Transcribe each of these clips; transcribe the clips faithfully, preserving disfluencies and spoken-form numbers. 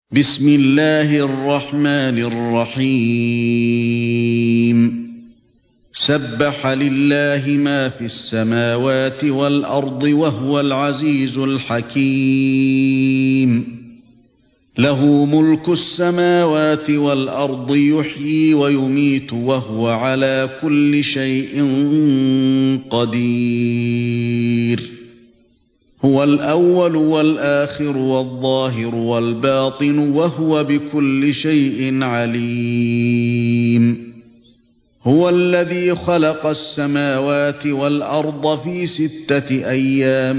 بسم الله الرحمن الرحيم سبح لله ما في السماوات والأرض وهو العزيز الحكيم له ملك السماوات والأرض يحيي ويميت وهو على كل شيء قدير هو الأول والآخر والظاهر والباطن وهو بكل شيء عليم هو الذي خلق السماوات والأرض في ستة أيام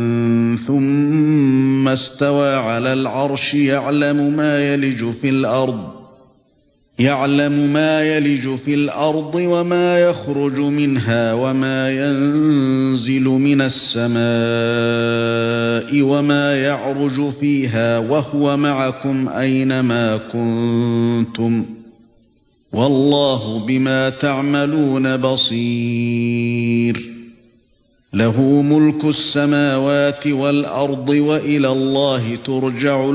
ثم استوى على العرش يعلم ما يلج في الأرض يعلم ما يلج في الأرض وما يخرج منها وما ينزل من السماء وما يعرج فيها وهو معكم أينما كنتم والله بما تعملون بصير له ملك السماوات والأرض وإلى الله ترجع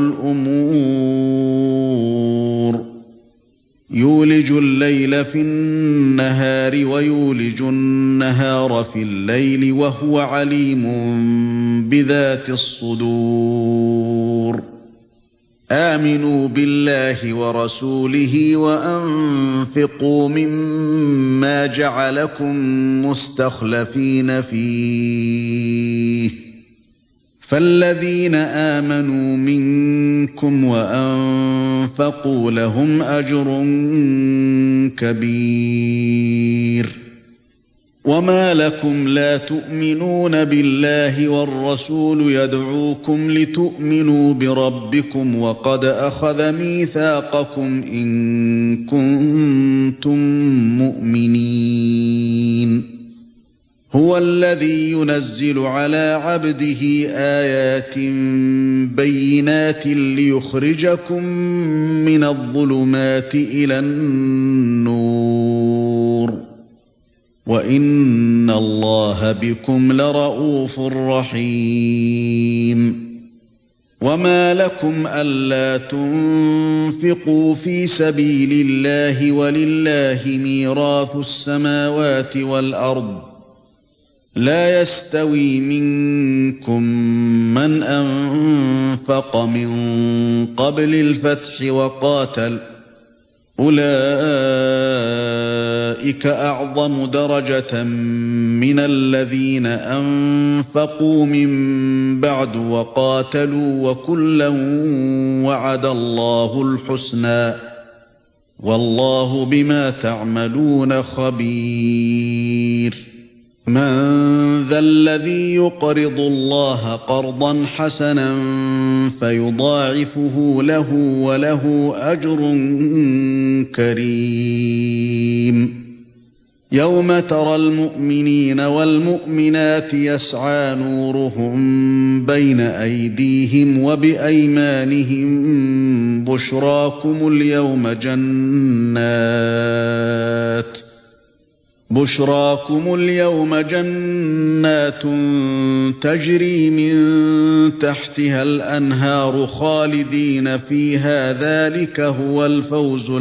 الأمور يولج الليل في النهار ويولج النهار في الليل وهو عليم بذات الصدور آمنوا بالله ورسوله وأنفقوا مما جعلكم مستخلفين فيه فالذين آمنوا منكم وأنفقوا لهم أجر كبير وما لكم لا تؤمنون بالله والرسول يدعوكم لتؤمنوا بربكم وقد أخذ ميثاقكم إن كنتم مؤمنين هو الذي ينزل على عبده آيات بينات ليخرجكم من الظلمات إلى النور وإن الله بكم لرءوف رحيم وما لكم ألا تنفقوا في سبيل الله ولله ميراث السماوات والأرض لا يستوي منكم من أنفق من قبل الفتح وقاتل أولئك أعظم درجة من الذين أنفقوا من بعد وقاتلوا وكلا وعد الله الحسنى والله بما تعملون خبير من ذا الذي يقرض الله قرضا حسنا فيضاعفه له وله أجر كريم يوم ترى المؤمنين والمؤمنات يسعى نورهم بين أيديهم وبأيمانهم بشراكم اليوم جنات بشراكم اليوم جنات تجري من تحتها الأنهار خالدين فيها ذلك هو الفوز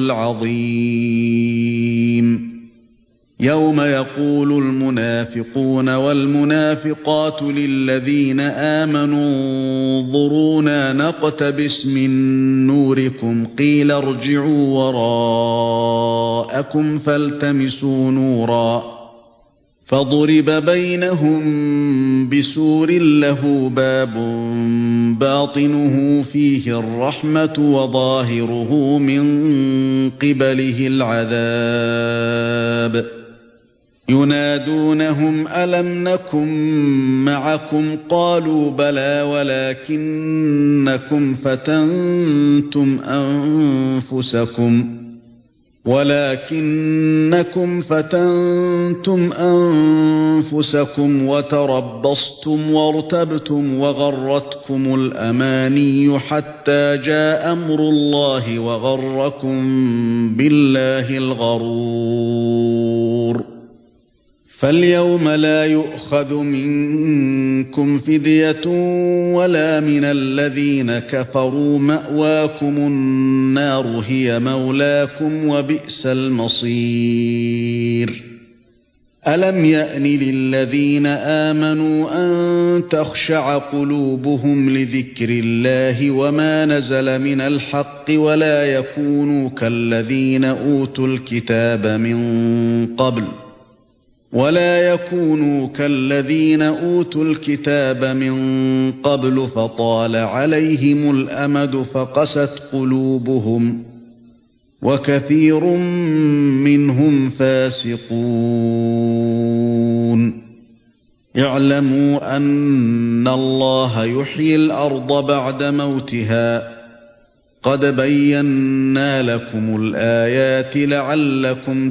العظيم يوم يقول المنافقون والمنافقات للذين آمنوا انظرونا نقتبس من نوركم قيل ارجعوا وراءكم فالتمسوا نورا فضرب بينهم بسور له باب باطنه فيه الرحمة وظاهره من قبله العذاب ينادونهم ألم نكن معكم قالوا بلى ولكنكم فتنتم أنفسكم ولكنكم فتنتم أنفسكم وتربصتم وارتبتم وغرتكم الأماني حتى جاء أمر الله وغركم بالله الغرور فاليوم لا يؤخذ منكم فدية ولا من الذين كفروا، مأواكم النار هي مولاكم وبئس المصير. ألم يأن للذين آمنوا أن تخشع قلوبهم لذكر الله وما نزل من الحق ولا يكونوا كالذين أوتوا الكتاب من قبل ولا يكونوا كالذين أوتوا الكتاب من قبل فطال عليهم الأمد فقست قلوبهم وكثير منهم فاسقون. اعلموا أن الله يحيي الأرض بعد موتها، قد بينا لكم الآيات لعلكم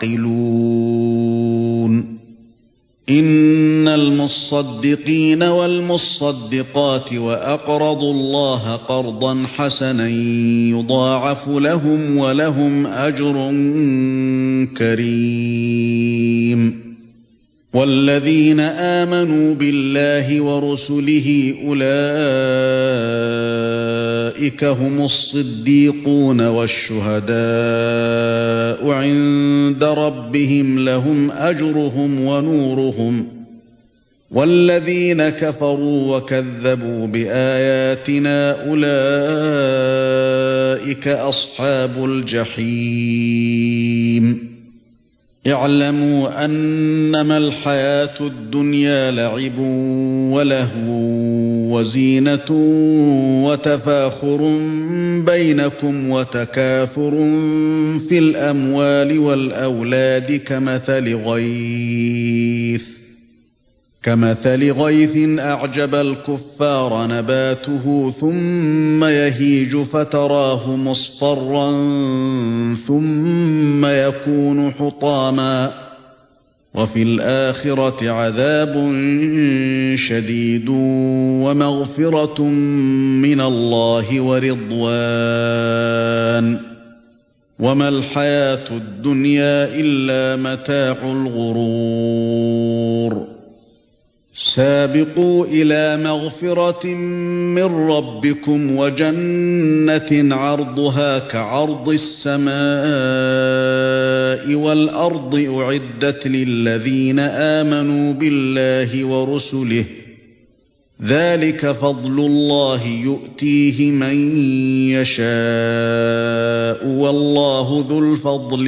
تعقلون. إن المصدقين والمصدقات وأقرضوا الله قرضا حسنا يضاعف لهم ولهم أجر كريم. والذين آمنوا بالله ورسله أولئك هم الصديقون والشهداء عند ربهم لهم أجرهم ونورهم. والذين كفروا وكذبوا بآياتنا أولئك أصحاب الجحيم. اعلموا أنما الحياة الدنيا لعب ولهو وزينة وتفاخر بينكم وتكاثر في الأموال والأولاد كمثل غيث كمثل غيث أعجب الكفار نباته ثم يهيج فتراه مصفرا ثم يكون حطاما وفي الآخرة عذاب شديد ومغفرة من الله ورضوان، وما الحياة الدنيا إلا متاع الغرور. سابقوا إلى مغفرة من ربكم وجنة عرضها كعرض السماء والأرض أعدت للذين آمنوا بالله ورسله، ذلك فضل الله يؤتيه من يشاء والله ذو الفضل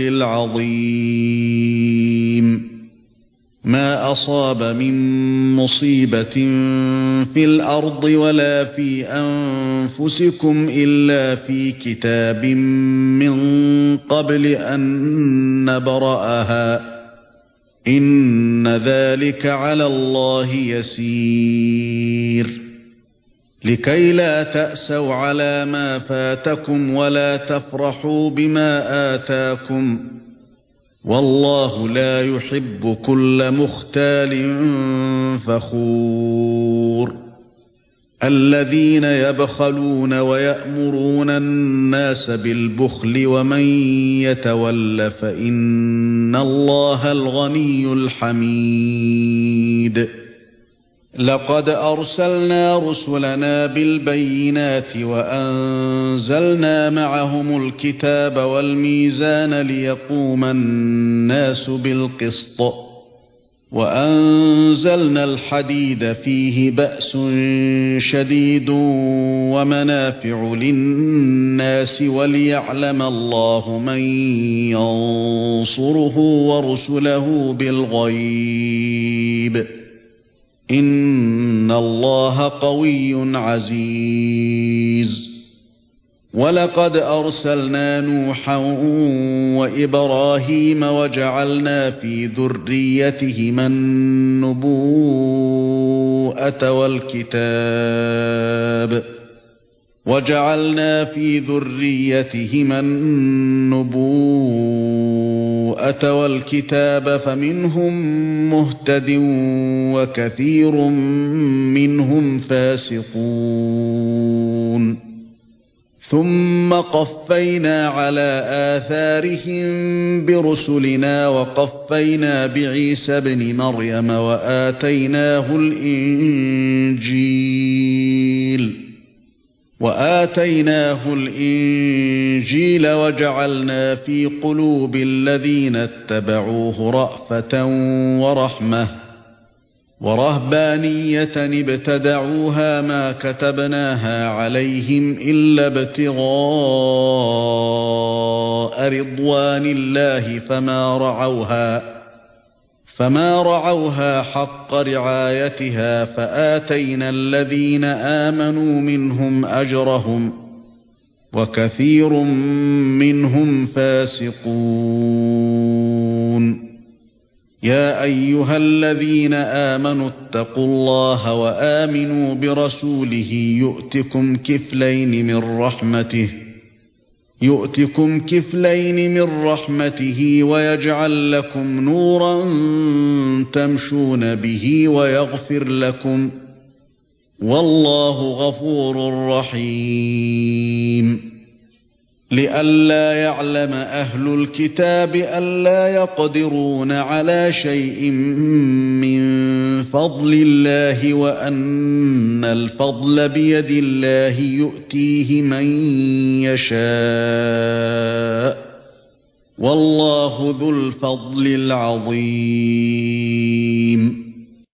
العظيم. ما أصاب من مصيبة في الأرض ولا في أنفسكم إلا في كتاب من قبل أن نبرأها، إن ذلك على الله يسير. لكي لا تأسوا على ما فاتكم ولا تفرحوا بما آتاكم، والله لا يحب كل مختال فخور. الذين يبخلون ويأمرون الناس بالبخل ومن يتول فإن الله الغني الحميد. لقد أرسلنا رسلنا بالبينات وأنزلنا معهم الكتاب والميزان ليقوم الناس بالقسط، وأنزلنا الحديد فيه بأس شديد ومنافع للناس وليعلم الله من ينصره ورسله بالغيب، إن الله قوي عزيز. ولقد أرسلنا نوحا وإبراهيم وجعلنا في ذريتهما النبوءة والكتاب وجعلنا في ذريتهما النبوءة والكتاب فمنهم مهتد وكثير منهم فاسقون. ثم قفينا على آثارهم برسلنا وقفينا بعيسى ابن مريم وآتيناه الإنجيل وآتيناه الإنجيل وجعلنا في قلوب الذين اتبعوه رأفة ورحمة ورهبانية ابتدعوها ما كتبناها عليهم إلا ابتغاء رضوان الله فما رعوها فما رعوها حق رعايتها فآتينا الذين آمنوا منهم أجرهم وكثير منهم فاسقون. يا أيها الذين آمنوا اتقوا الله وآمنوا برسوله يؤتكم كفلين من رحمته يؤتكم كفلين من رحمته ويجعل لكم نورا تمشون به ويغفر لكم والله غفور رحيم. لئلا يعلم أهل الكتاب ألا يقدرون على شيء من فضل الله وأن الفضل بيد الله يؤتيه من يشاء والله ذو الفضل العظيم.